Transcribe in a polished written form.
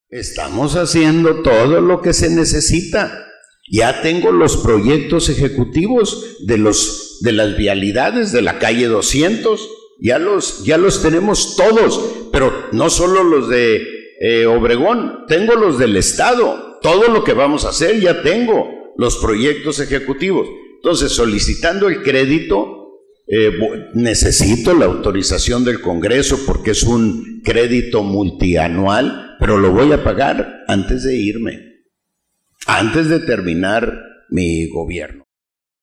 Estamos haciendo todo lo que se necesita. Ya tengo los proyectos ejecutivos de las vialidades de la calle 200, ya los tenemos todos, pero no solo los de Obregón, tengo los del Estado. Todo lo que vamos a hacer ya tengo los proyectos ejecutivos. Entonces, solicitando el crédito, necesito la autorización del Congreso porque es un crédito multianual, pero lo voy a pagar antes de irme, antes de terminar mi gobierno.